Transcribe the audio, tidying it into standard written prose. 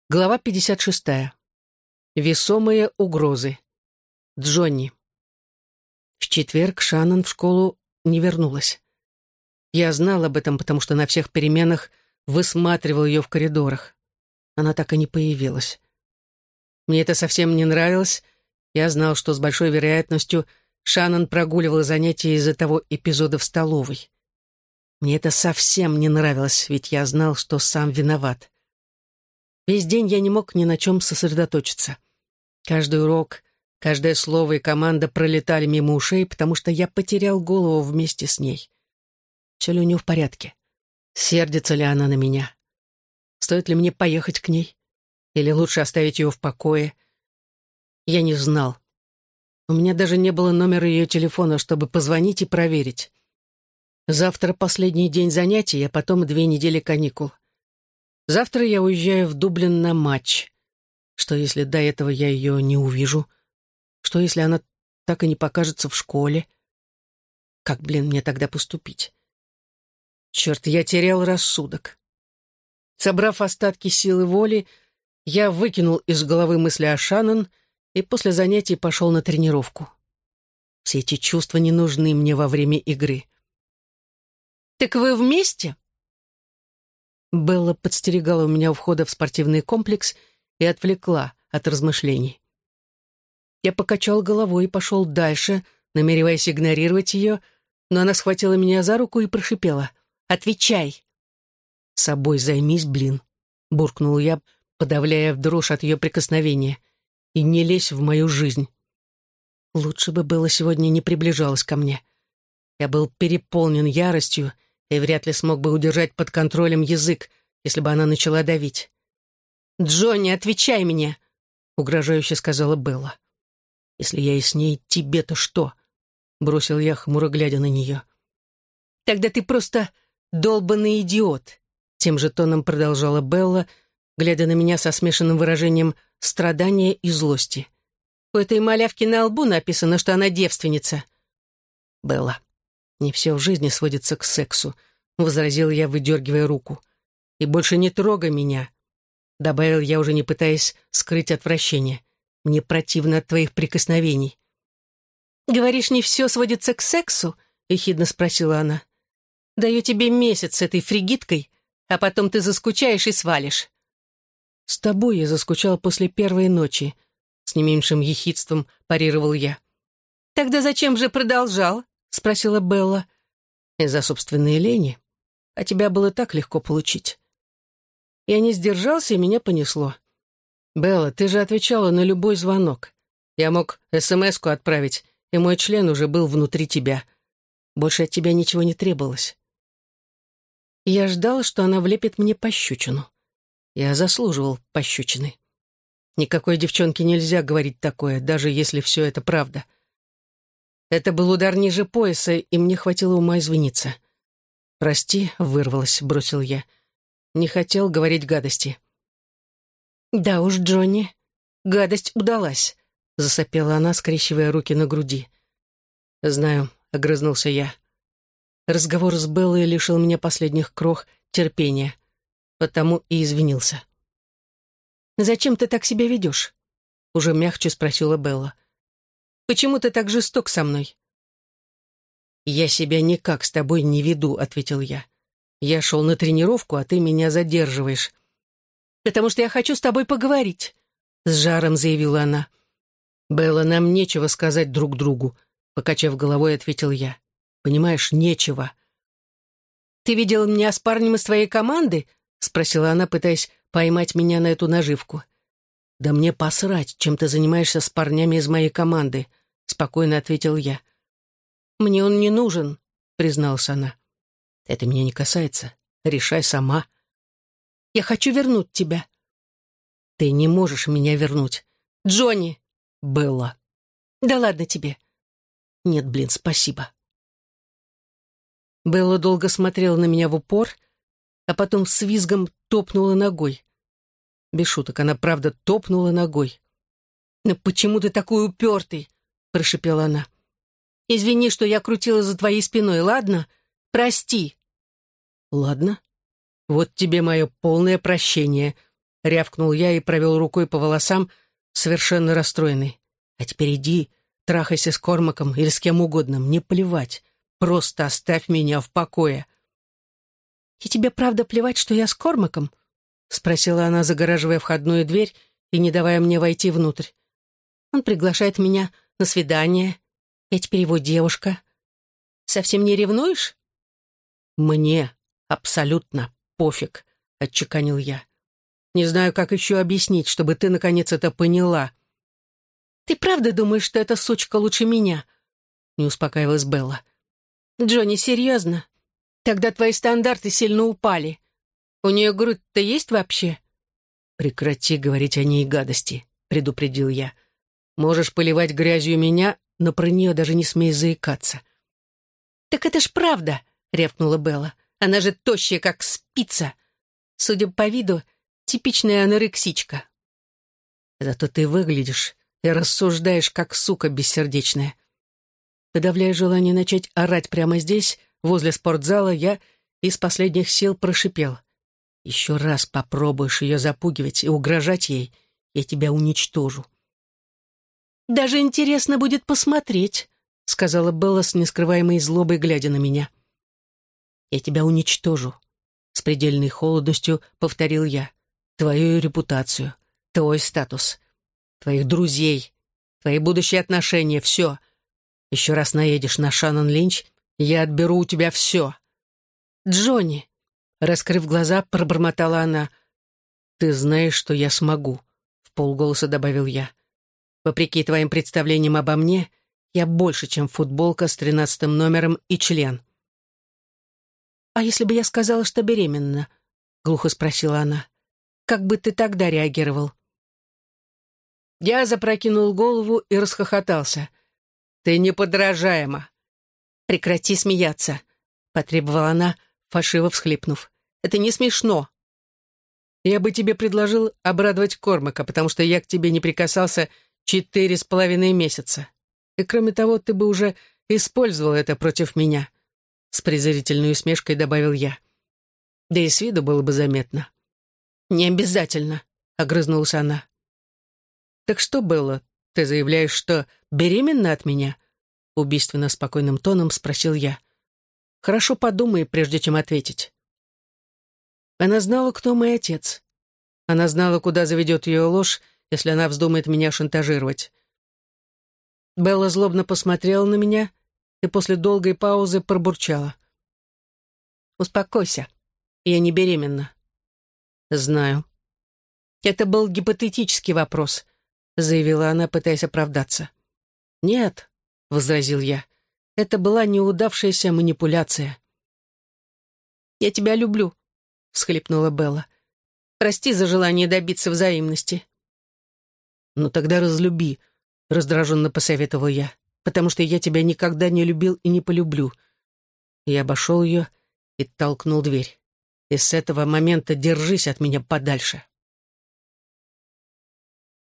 Глава 56. Весомые угрозы. Джонни. В четверг Шаннон в школу не вернулась. Я знал об этом, потому что на всех переменах высматривал ее в коридорах. Она так и не появилась. Мне это совсем не нравилось. Я знал, что с большой вероятностью Шаннон прогуливала занятия из-за того эпизода в столовой. Мне это совсем не нравилось, ведь я знал, что сам виноват. Весь день я не мог ни на чем сосредоточиться. Каждый урок, каждое слово и команда пролетали мимо ушей, потому что я потерял голову вместе с ней. Все ли у нее в порядке? Сердится ли она на меня? Стоит ли мне поехать к ней? Или лучше оставить ее в покое? Я не знал. У меня даже не было номера ее телефона, чтобы позвонить и проверить. Завтра последний день занятий, а потом 2 недели каникул. Завтра я уезжаю в Дублин на матч. Что, если до этого я ее не увижу? Что, если она так и не покажется в школе? Как, мне тогда поступить? Черт, я терял рассудок. Собрав остатки силы воли, я выкинул из головы мысли о Шаннон и после занятий пошел на тренировку. Все эти чувства не нужны мне во время игры. «Так вы вместе?» Белла подстерегала у меня у входа в спортивный комплекс и отвлекла от размышлений. Я покачал головой и пошел дальше, намереваясь игнорировать ее, но она схватила меня за руку и прошипела: «Отвечай!» «Собой займись, буркнул я, подавляя дрожь от ее прикосновения. «И не лезь в мою жизнь». Лучше бы Белла сегодня не приближалась ко мне. Я был переполнен яростью и вряд ли смог бы удержать под контролем язык, если бы она начала давить. «Джонни, отвечай мне!» — угрожающе сказала Белла. «Если я и с ней, тебе-то что?» — бросил я, хмуро глядя на нее. «Тогда ты просто долбанный идиот!» — тем же тоном продолжала Белла, глядя на меня со смешанным выражением страдания и злости. «У этой малявки на лбу написано, что она девственница». «Белла, не все в жизни сводится к сексу», — возразил я, выдергивая руку. «И больше не трогай меня», — добавил я, уже не пытаясь скрыть отвращение. «Мне противно от твоих прикосновений». «Говоришь, не все сводится к сексу?» — ехидно спросила она. «Даю тебе месяц с этой фригидкой, а потом ты заскучаешь и свалишь». «С тобой я заскучал после первой ночи», — с не меньшим ехидством парировал я. «Тогда зачем же продолжал?» — спросила Белла. «Из-за собственной лени. А тебя было так легко получить». Я не сдержался, и меня понесло. «Белла, ты же отвечала на любой звонок. Я мог СМС-ку отправить, и мой член уже был внутри тебя. Больше от тебя ничего не требовалось». Я ждал, что она влепит мне пощечину. Я заслуживал пощечины. Никакой девчонке нельзя говорить такое, даже если все это правда. Это был удар ниже пояса, и мне хватило ума извиниться. «Прости», — вырвалось, бросил я. Не хотел говорить гадости. «Да уж, Джонни, гадость удалась», — засопела она, скрещивая руки на груди. «Знаю», — огрызнулся я. Разговор с Беллой лишил меня последних крох терпения, потому и извинился. «Зачем ты так себя ведешь?» — уже мягче спросила Белла. «Почему ты так жесток со мной?» «Я себя никак с тобой не веду», — ответил я. «Я шел на тренировку, а ты меня задерживаешь». «Потому что я хочу с тобой поговорить», — с жаром заявила она. «Белла, нам нечего сказать друг другу», — покачав головой, ответил я. «Понимаешь, нечего». «Ты видел меня с парнем из твоей команды?» — спросила она, пытаясь поймать меня на эту наживку. «Да мне посрать, чем ты занимаешься с парнями из моей команды», — спокойно ответил я. «Мне он не нужен», — призналась она. «Это меня не касается. Решай сама». «Я хочу вернуть тебя». «Ты не можешь меня вернуть». «Джонни!» «Белла». «Да ладно тебе». «Нет, спасибо». Белла долго смотрела на меня в упор, а потом с визгом топнула ногой. Без шуток, она правда топнула ногой. «Но почему ты такой упертый?» — прошепела она. «Извини, что я крутила за твоей спиной, ладно? Прости». «Ладно. Вот тебе мое полное прощение», рявкнул я и провел рукой по волосам, совершенно расстроенный. «А теперь иди, трахайся с Кормаком или с кем угодно, мне плевать. Просто оставь меня в покое». «И тебе правда плевать, что я с Кормаком?» — спросила она, загораживая входную дверь и не давая мне войти внутрь. «Он приглашает меня на свидание. Я теперь его девушка. Совсем не ревнуешь?» «Мне абсолютно пофиг», — отчеканил я. «Не знаю, как еще объяснить, чтобы ты, наконец, это поняла». «Ты правда думаешь, что эта сучка лучше меня?» — не успокаивалась Белла. «Джонни, серьезно? Тогда твои стандарты сильно упали. У нее грудь-то есть вообще?» «Прекрати говорить о ней гадости», — предупредил я. «Можешь поливать грязью меня, но про нее даже не смей заикаться». «Так это ж правда», — рявкнула Белла. «Она же тощая, как спица. Судя по виду, типичная анорексичка». «Зато ты выглядишь и рассуждаешь, как сука бессердечная». Подавляя желание начать орать прямо здесь, возле спортзала, я из последних сил прошипел. «Еще раз попробуешь ее запугивать и угрожать ей, я тебя уничтожу». «Даже интересно будет посмотреть», — сказала Белла с нескрываемой злобой, глядя на меня. «Я тебя уничтожу», — с предельной холодностью повторил я. «Твою репутацию, твой статус, твоих друзей, твои будущие отношения, все. Еще раз наедешь на Шаннон Линч, я отберу у тебя все». «Джонни», — раскрыв глаза, пробормотала она. «Ты знаешь, что я смогу», — вполголоса добавил я. «Вопреки твоим представлениям обо мне, я больше, чем футболка с 13-м номером и член». «А если бы я сказала, что беременна?» — глухо спросила она. «Как бы ты тогда реагировал?» Я запрокинул голову и расхохотался. «Ты неподражаема». «Прекрати смеяться», — потребовала она, фальшиво всхлипнув. «Это не смешно». «Я бы тебе предложил обрадовать Кормака, потому что я к тебе не прикасался 4,5 месяца. И кроме того, ты бы уже использовал это против меня», — с презрительной усмешкой добавил я. «Да и с виду было бы заметно». «Не обязательно», — огрызнулась она. «Так что было? Ты заявляешь, что беременна от меня?» — убийственно спокойным тоном спросил я. «Хорошо подумай, прежде чем ответить». Она знала, кто мой отец. Она знала, куда заведет ее ложь, если она вздумает меня шантажировать. Белла злобно посмотрела на меня и после долгой паузы пробурчала. «Успокойся, я не беременна». «Знаю». «Это был гипотетический вопрос», — заявила она, пытаясь оправдаться. «Нет», — возразил я, — «это была неудавшаяся манипуляция». «Я тебя люблю», — всхлипнула Белла. «Прости за желание добиться взаимности». «Ну тогда разлюби», — раздраженно посоветовал я, «потому что я тебя никогда не любил и не полюблю». Я обошел ее и толкнул дверь. И с этого момента держись от меня подальше.